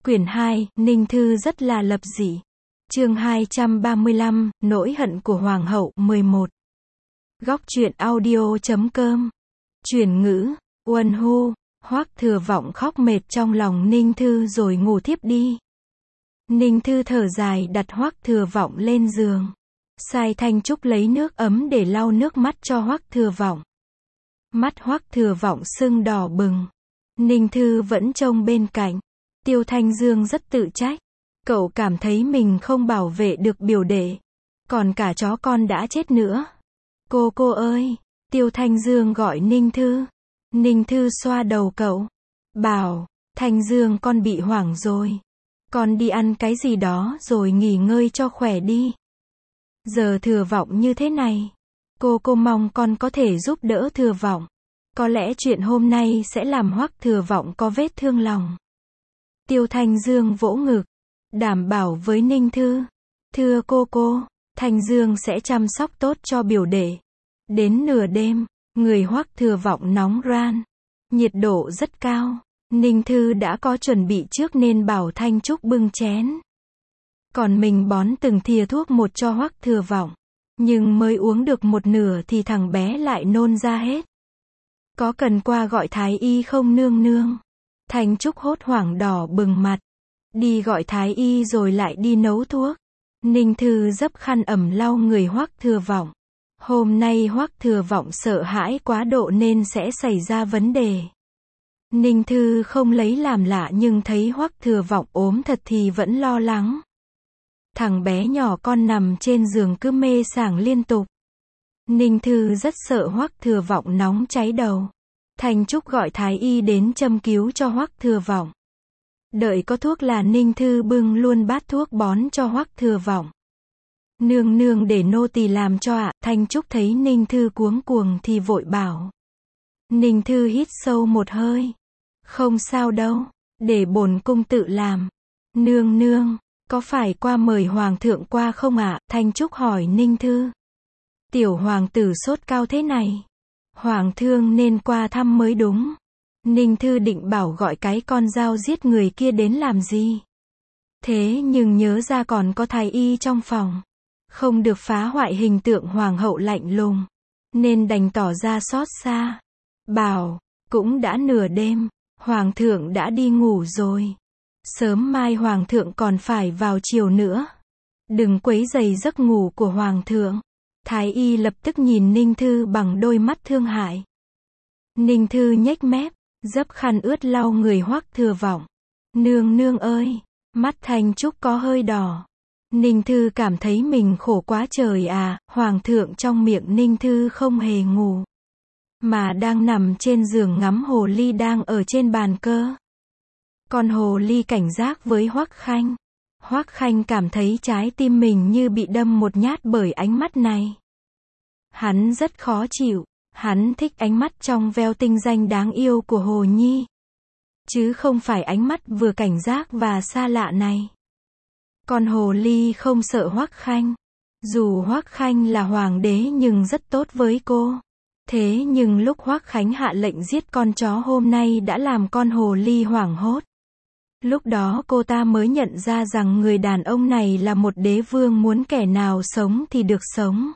Quyển 2, Ninh Thư rất là lập dị. Chương 235, Nỗi hận của Hoàng hậu, 11. Góc truyện audio.com. Chuyển ngữ, Uân Hu, Hoắc Thừa Vọng khóc mệt trong lòng Ninh Thư rồi ngủ thiếp đi. Ninh Thư thở dài đặt Hoắc Thừa Vọng lên giường. Sai Thanh Trúc lấy nước ấm để lau nước mắt cho Hoắc Thừa Vọng. Mắt Hoắc Thừa Vọng sưng đỏ bừng. Ninh Thư vẫn trông bên cạnh. Tiêu Thanh Dương rất tự trách. Cậu cảm thấy mình không bảo vệ được biểu đệ. Còn cả chó con đã chết nữa. Cô ơi! Tiêu Thanh Dương gọi Ninh Thư. Ninh Thư xoa đầu cậu. Bảo, Thanh Dương con bị hoảng rồi. Con đi ăn cái gì đó rồi nghỉ ngơi cho khỏe đi. Giờ Thừa Vọng như thế này. Cô mong con có thể giúp đỡ Thừa Vọng. Có lẽ chuyện hôm nay sẽ làm Hoắc Thừa Vọng có vết thương lòng. Tiêu Thanh Dương vỗ ngực. Đảm bảo với Ninh Thư. Thưa cô, Thanh Dương sẽ chăm sóc tốt cho biểu đệ. Đến nửa đêm, người Hoắc Thừa Vọng nóng ran. Nhiệt độ rất cao. Ninh Thư đã có chuẩn bị trước nên bảo Thanh Trúc bưng chén. Còn mình bón từng thìa thuốc một cho Hoắc Thừa Vọng. Nhưng mới uống được một nửa thì thằng bé lại nôn ra hết. Có cần qua gọi thái y không nương nương? Thanh Trúc hốt hoảng đỏ bừng mặt. Đi gọi thái y rồi lại đi nấu thuốc. Ninh Thư dấp khăn ẩm lau người Hoắc Thừa Vọng. Hôm nay Hoắc Thừa Vọng sợ hãi quá độ nên sẽ xảy ra vấn đề. Ninh Thư không lấy làm lạ nhưng thấy Hoắc Thừa Vọng ốm thật thì vẫn lo lắng. Thằng bé nhỏ con nằm trên giường cứ mê sảng liên tục. Ninh Thư rất sợ Hoắc Thừa Vọng nóng cháy đầu. Thanh Trúc gọi thái y đến châm cứu cho Hoắc Thừa Vọng. Đợi có thuốc là Ninh Thư bưng luôn bát thuốc bón cho Hoắc Thừa Vọng. Nương để nô tỳ làm cho ạ. Thanh Trúc thấy Ninh Thư cuống cuồng thì vội bảo. Ninh Thư hít sâu một hơi. Không sao đâu, để bổn cung tự làm. Nương, có phải qua mời hoàng thượng qua không ạ? Thanh Trúc hỏi Ninh Thư. Tiểu hoàng tử sốt cao thế này. Hoàng thượng nên qua thăm mới đúng. Ninh Thư định bảo gọi cái con dao giết người kia đến làm gì. Thế nhưng nhớ ra còn có thái y trong phòng. Không được phá hoại hình tượng hoàng hậu lạnh lùng. Nên đành tỏ ra xót xa. Bảo, cũng đã nửa đêm. Hoàng thượng đã đi ngủ rồi. Sớm mai hoàng thượng còn phải vào chiều nữa. Đừng quấy rầy giấc ngủ của hoàng thượng. Thái y lập tức nhìn Ninh Thư bằng đôi mắt thương hại. Ninh Thư nhếch mép, dấp khăn ướt lau người Hoắc Thừa Vọng. Nương ơi! Mắt Thanh Trúc có hơi đỏ. Ninh Thư cảm thấy mình khổ quá trời à. Hoàng thượng trong miệng Ninh Thư không hề ngủ. Mà đang nằm trên giường ngắm hồ ly đang ở trên bàn cơ. Con hồ ly cảnh giác với Hoắc Khanh. Hoắc Khanh cảm thấy trái tim mình như bị đâm một nhát bởi ánh mắt này. Hắn rất khó chịu. Hắn thích ánh mắt trong veo tinh danh đáng yêu của Hồ Nhi. Chứ không phải ánh mắt vừa cảnh giác và xa lạ này. Con hồ ly không sợ Hoắc Khanh. Dù Hoắc Khanh là hoàng đế nhưng rất tốt với cô. Thế nhưng lúc Hoắc Khánh hạ lệnh giết con chó hôm nay đã làm con hồ ly hoảng hốt. Lúc đó cô ta mới nhận ra rằng người đàn ông này là một đế vương muốn kẻ nào sống thì được sống.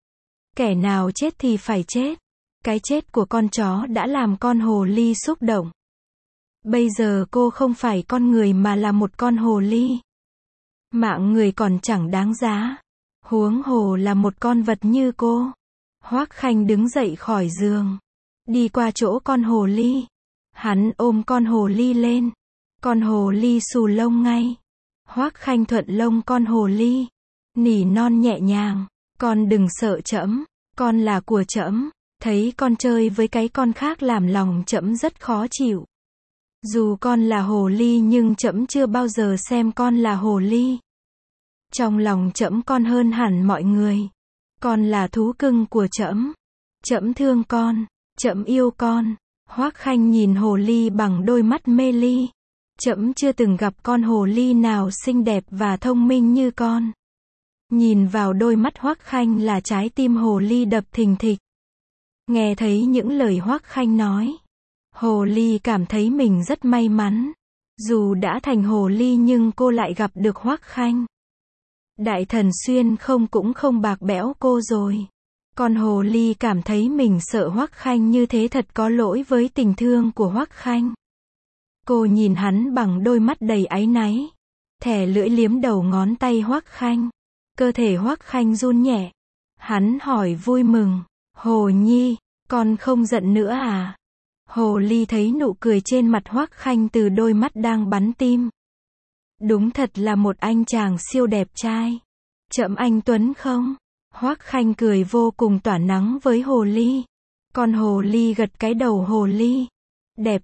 Kẻ nào chết thì phải chết. Cái chết của con chó đã làm con hồ ly xúc động. Bây giờ cô không phải con người mà là một con hồ ly. Mạng người còn chẳng đáng giá. Huống hồ là một con vật như cô. Hoắc Khanh đứng dậy khỏi giường. Đi qua chỗ con hồ ly. Hắn ôm con hồ ly lên. Con hồ ly xù lông ngay. Hoắc Khanh thuận lông con hồ ly. Nỉ non nhẹ nhàng. Con đừng sợ trẫm. Con là của trẫm. Thấy con chơi với cái con khác làm lòng trẫm rất khó chịu. Dù con là hồ ly nhưng trẫm chưa bao giờ xem con là hồ ly. Trong lòng trẫm con hơn hẳn mọi người. Con là thú cưng của trẫm. Trẫm thương con. Trẫm yêu con. Hoắc Khanh nhìn hồ ly bằng đôi mắt mê ly. Trẫm chưa từng gặp con hồ ly nào xinh đẹp và thông minh như con. Nhìn vào đôi mắt Hoắc Khanh là trái tim hồ ly đập thình thịch. Nghe thấy những lời Hoắc Khanh nói. Hồ ly cảm thấy mình rất may mắn. Dù đã thành hồ ly nhưng cô lại gặp được Hoắc Khanh. Đại Thần Xuyên không cũng không bạc bẽo cô rồi. Còn hồ ly cảm thấy mình sợ Hoắc Khanh như thế thật có lỗi với tình thương của Hoắc Khanh. Cô nhìn hắn bằng đôi mắt đầy áy náy. Thè lưỡi liếm đầu ngón tay Hoắc Khanh. Cơ thể Hoắc Khanh run nhẹ. Hắn hỏi vui mừng, Hồ Nhi, con không giận nữa à? Hồ ly thấy nụ cười trên mặt Hoắc Khanh từ đôi mắt đang bắn tim. Đúng thật là một anh chàng siêu đẹp trai. Chậm anh Tuấn không? Hoắc Khanh cười vô cùng tỏa nắng với hồ ly. Còn hồ ly gật cái đầu hồ ly. Đẹp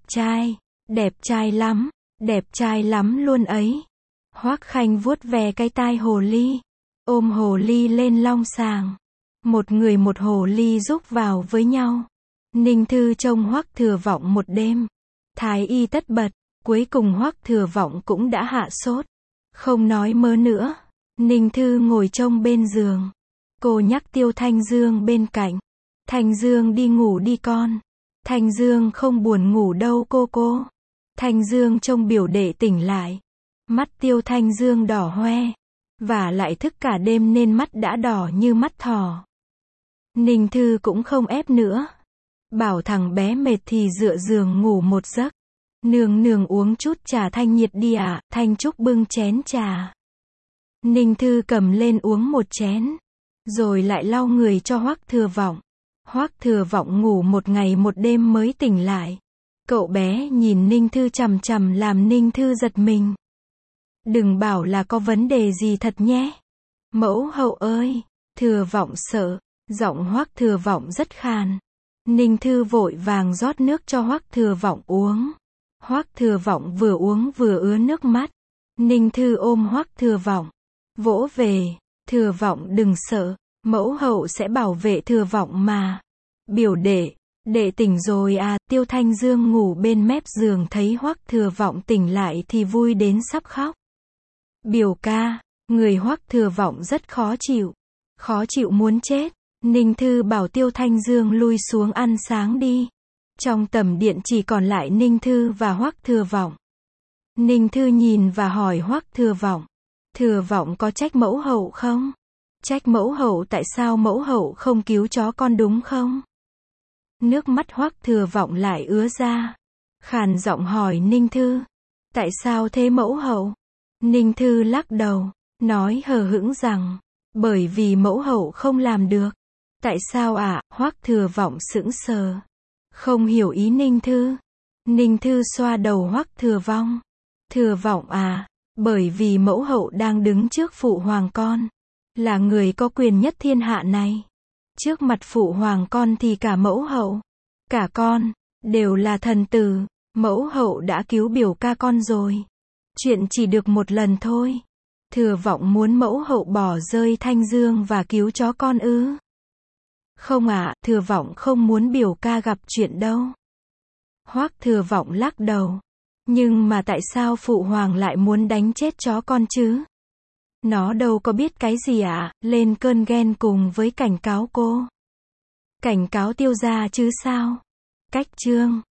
trai lắm luôn ấy. Hoắc Khanh vuốt ve cái tai hồ ly. Ôm hồ ly lên long sàng. Một người một hồ ly rúc vào với nhau. Ninh Thư trông Hoắc Thừa Vọng một đêm. Thái y tất bật. Cuối cùng Hoắc Thừa Vọng cũng đã hạ sốt. Không nói mớ nữa. Ninh Thư ngồi trông bên giường. Cô nhắc Tiêu Thanh Dương bên cạnh. Thanh Dương đi ngủ đi con. Thanh Dương không buồn ngủ đâu cô. Thanh Dương trông biểu đệ tỉnh lại. Mắt Tiêu Thanh Dương đỏ hoe. Và lại thức cả đêm nên mắt đã đỏ như mắt thỏ. Ninh Thư cũng không ép nữa. Bảo thằng bé mệt thì dựa giường ngủ một giấc. Nương uống chút trà thanh nhiệt đi ạ. Thanh Trúc bưng chén trà. Ninh Thư cầm lên uống một chén. Rồi lại lau người cho Hoắc Thừa Vọng. Hoắc Thừa Vọng ngủ một ngày một đêm mới tỉnh lại. Cậu bé nhìn Ninh Thư chằm chằm làm Ninh Thư giật mình. Đừng bảo là có vấn đề gì thật nhé. Mẫu hậu ơi, Thừa Vọng sợ. Giọng Hoắc Thừa Vọng rất khàn. Ninh Thư vội vàng rót nước cho Hoắc Thừa Vọng uống. Hoắc Thừa Vọng vừa uống vừa ứa nước mắt. Ninh Thư ôm Hoắc Thừa Vọng. Vỗ về. Thừa Vọng đừng sợ. Mẫu hậu sẽ bảo vệ Thừa Vọng mà. Biểu đệ tỉnh rồi à? Tiêu Thanh Dương ngủ bên mép giường thấy Hoắc Thừa Vọng tỉnh lại thì vui đến sắp khóc. Biểu ca, người Hoắc Thừa Vọng rất khó chịu muốn chết. Ninh Thư bảo Tiêu Thanh Dương lui xuống ăn sáng đi. Trong tầm điện chỉ còn lại Ninh Thư và Hoắc Thừa Vọng. Ninh Thư nhìn và hỏi Hoắc Thừa Vọng. Thừa Vọng có trách mẫu hậu không? Trách mẫu hậu tại sao mẫu hậu không cứu chó con đúng không? Nước mắt Hoắc Thừa Vọng lại ứa ra. Khàn giọng hỏi Ninh Thư. Tại sao thế mẫu hậu? Ninh Thư lắc đầu, nói hờ hững rằng, bởi vì mẫu hậu không làm được. Tại sao ạ? Hoắc Thừa Vọng sững sờ. Không hiểu ý Ninh Thư. Ninh Thư xoa đầu Hoắc Thừa Vọng. Thừa Vọng à, bởi vì mẫu hậu đang đứng trước phụ hoàng con. Là người có quyền nhất thiên hạ này. Trước mặt phụ hoàng con thì cả mẫu hậu, cả con, đều là thần tử. Mẫu hậu đã cứu biểu ca con rồi. Chuyện chỉ được một lần thôi. Thừa Vọng muốn mẫu hậu bỏ rơi Thanh Dương và cứu chó con ư? Không ạ, Thừa Vọng không muốn biểu ca gặp chuyện đâu. Hoắc Thừa Vọng lắc đầu. Nhưng mà tại sao phụ hoàng lại muốn đánh chết chó con chứ? Nó đâu có biết cái gì ạ, lên cơn ghen cùng với cảnh cáo cô. Cảnh cáo Tiêu gia chứ sao? Cách chương